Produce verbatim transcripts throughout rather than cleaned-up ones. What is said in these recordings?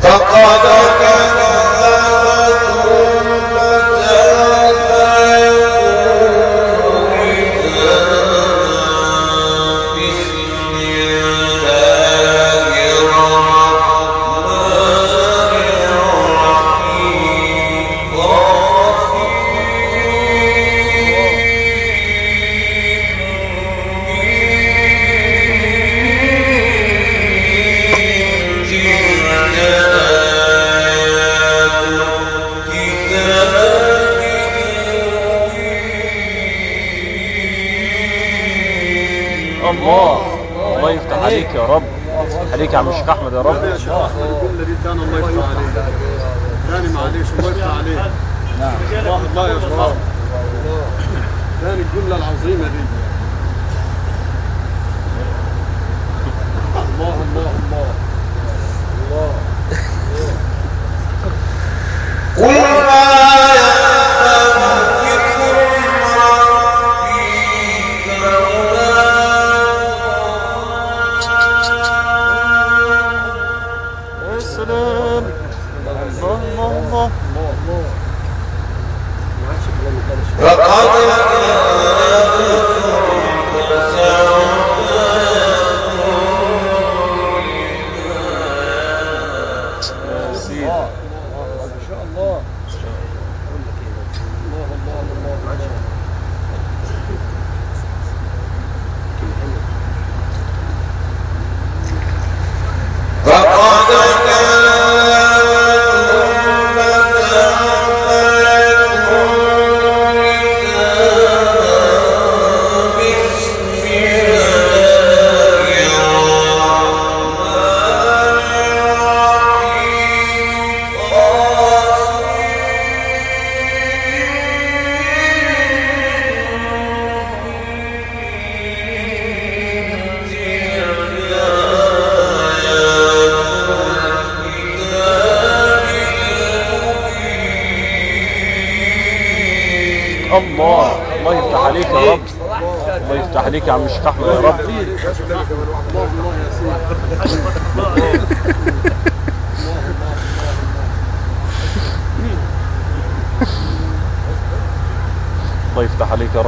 عليك يا رب، عليك يا عم الشيخ احمد يا رب. الجمله دي تاني الله يفتح عليك، تاني معلش الله يفتح عليك. نعم الله الله يا شباب، تاني الجمله العظيمه دي. الله الله الله الله. قل الله الله يفتح عليك يا رب، الله يفتح عليك يا عم الشيخ احمد يا رب. الله يفتح عليك يا رب.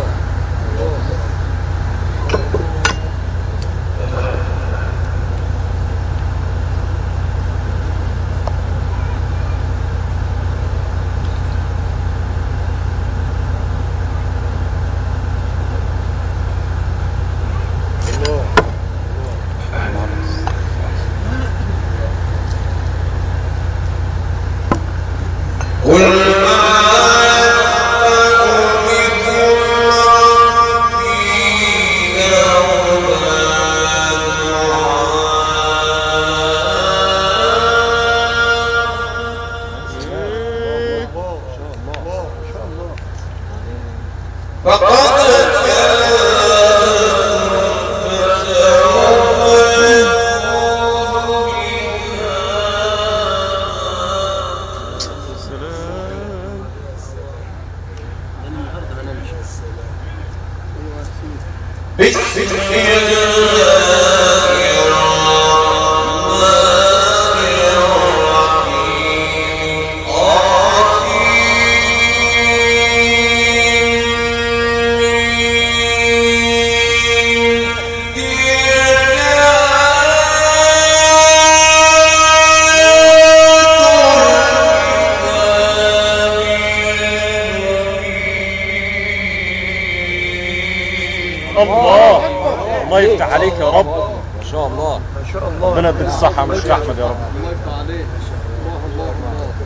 الله يفتح عليك يا رب. ما شاء الله ما شاء الله. ربنا يديك الصحة يا عم الشيخ احمد يا رب. الله يفتح عليك. الله الله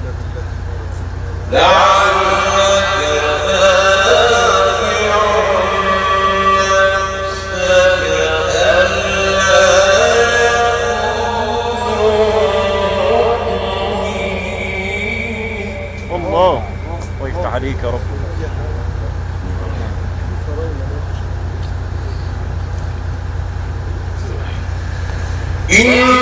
الله الله الله يفتح عليك يا رب. إن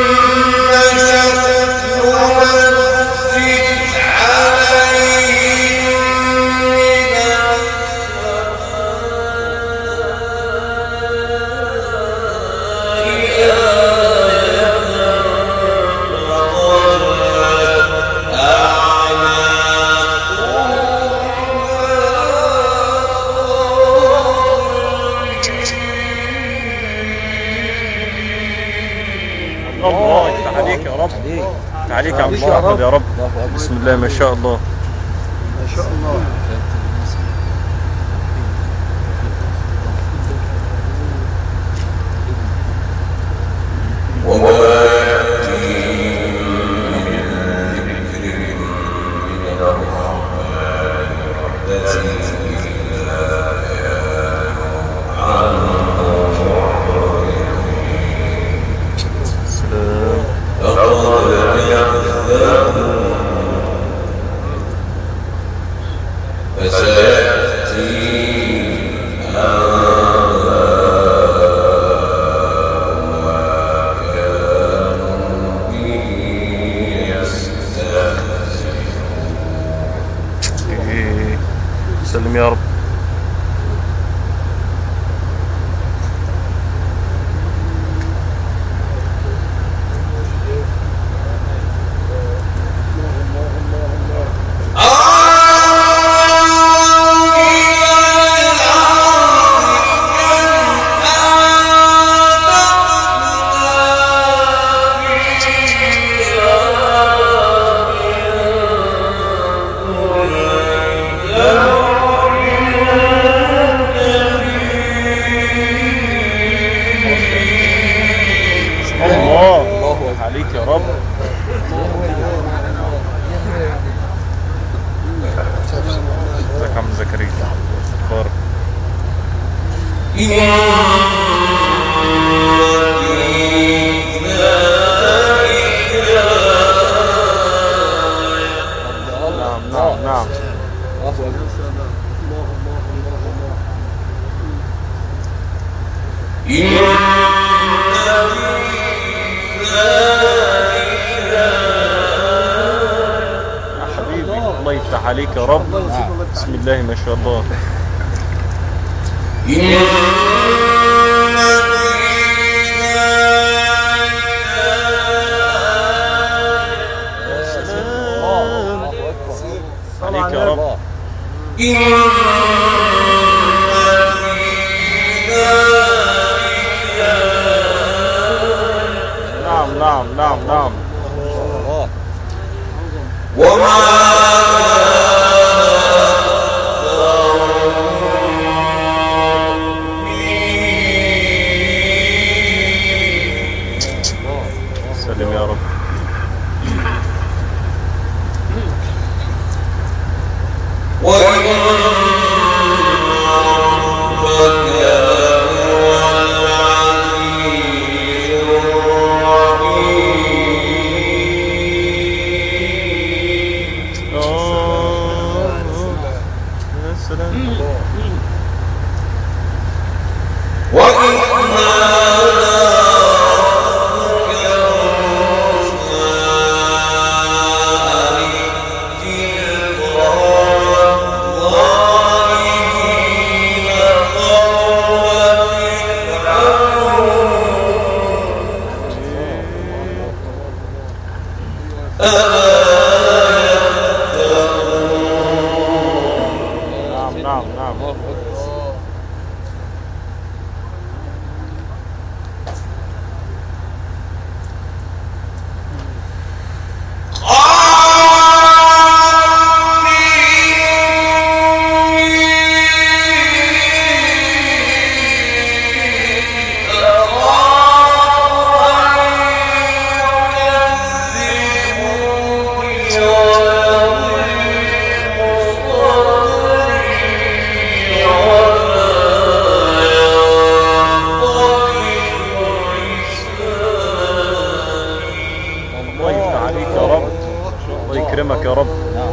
شفت عليك يا عم الشيخ احمد يا رب. بسم الله ما شاء الله ما شاء الله. سلم يا رب. عليك يا رب. ازيك يا عم زكريا اخبارك؟ نعم نعم نعم. الله يفتح عليك يا رب. بسم الله ما شاء الله. عليك يا رب. نعم نعم نعم نعم. وما سلم يا رب. نعم نعم نعم. الله يكرمك يا رب.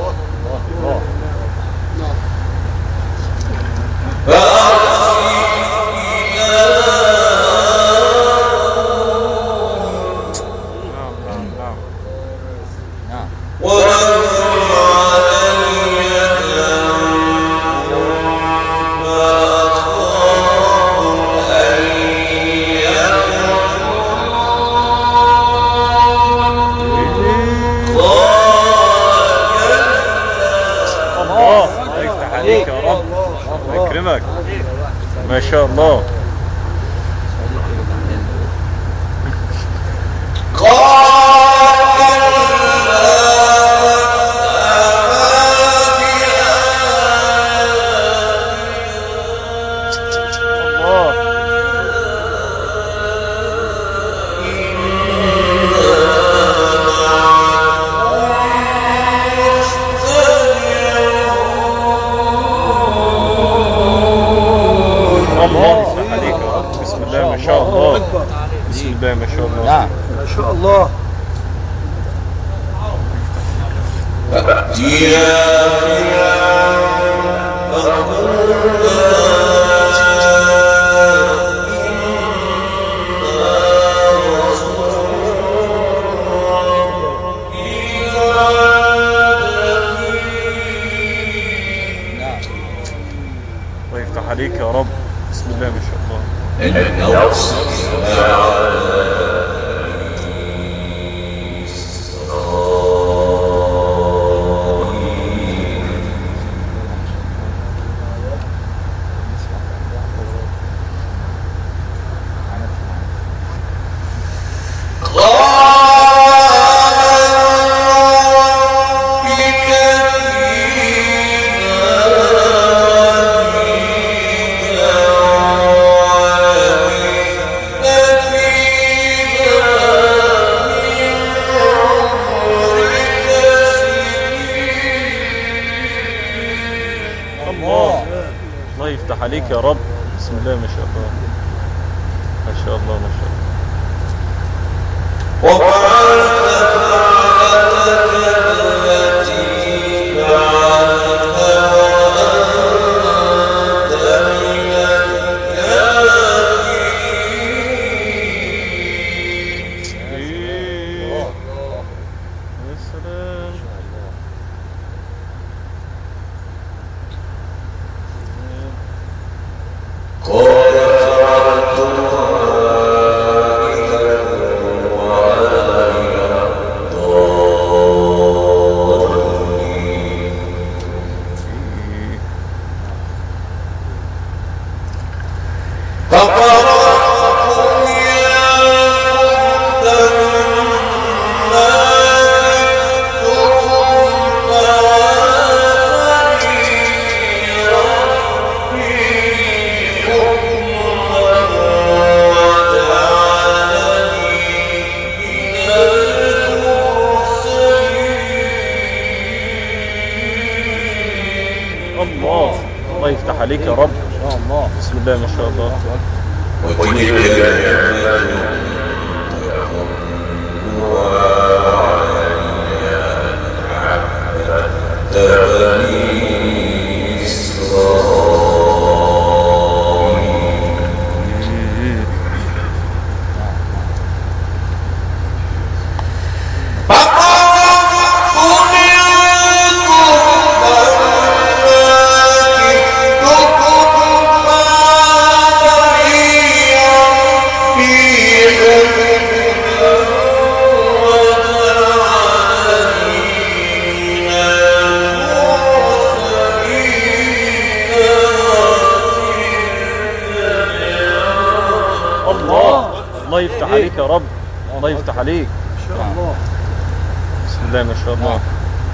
عليك يا رب. الله يكرمك ما شاء الله. قال ويفتح عليك يا رب. بسم الله ما شاء الله. الله يفتح عليك يا رب. بسم الله ما شاء الله ما شاء الله ما شاء الله. الله الله يفتح عليك يا رب. بسم الله ما شاء الله. الله يفتح عليك يا رب. الله يفتح عليك ان شاء الله. بسم الله ما شاء الله.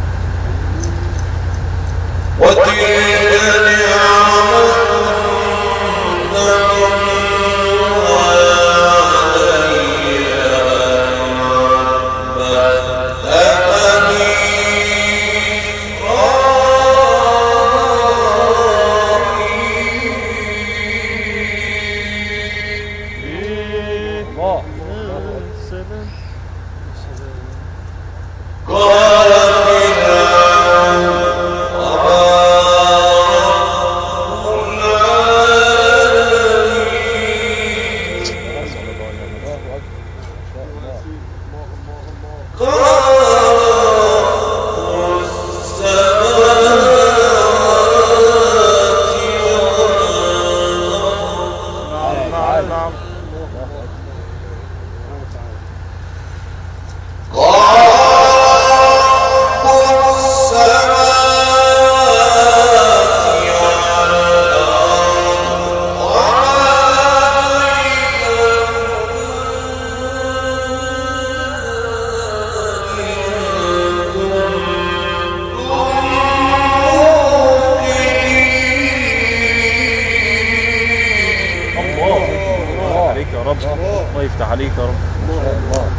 الله يفتح عليك يا رب. ما شاء الله.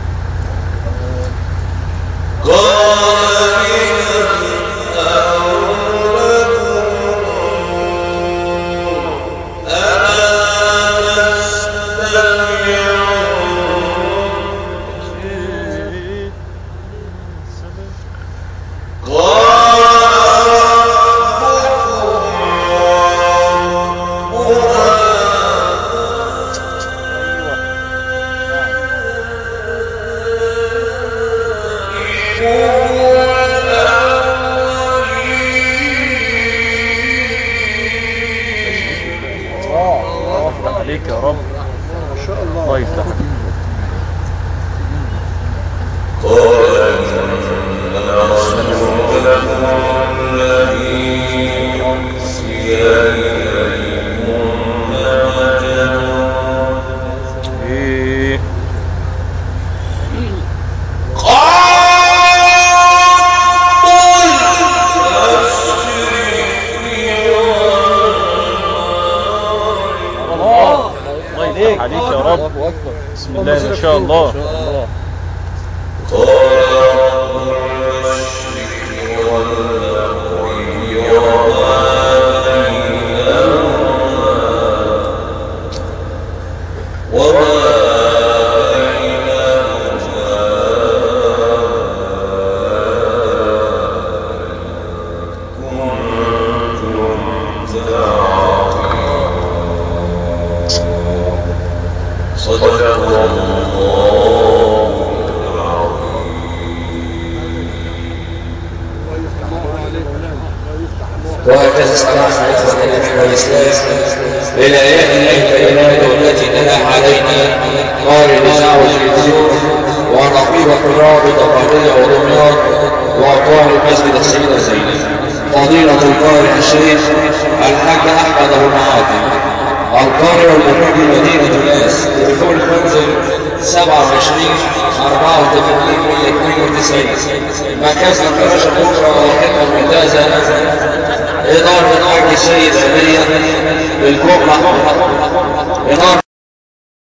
قال عليك يا رب. ما شاء الله. الله يفتح عليك. ايه عليك يا رب. بسم الله ما شاء الله. وهكذا استمعنا عليه والإسلام إلى آيات الله الكريمات والتي تلاح علينا قال لسعوة الجزيرة ونقيب الرابط قضية ودمياط وأطوال المسجد السيدة زينب فضيلة القارئ الشيخ الحاج أحمد أبو معاطي القارئ والمقيم بمدينة الناس تليفون المنزل سبعة وعشرين أربعة وثمانين مية اثنين وتسعين مركز الفراش الأخرى والخدمة الممتازة إدارة الحاج السيد سبيل بالكوبرة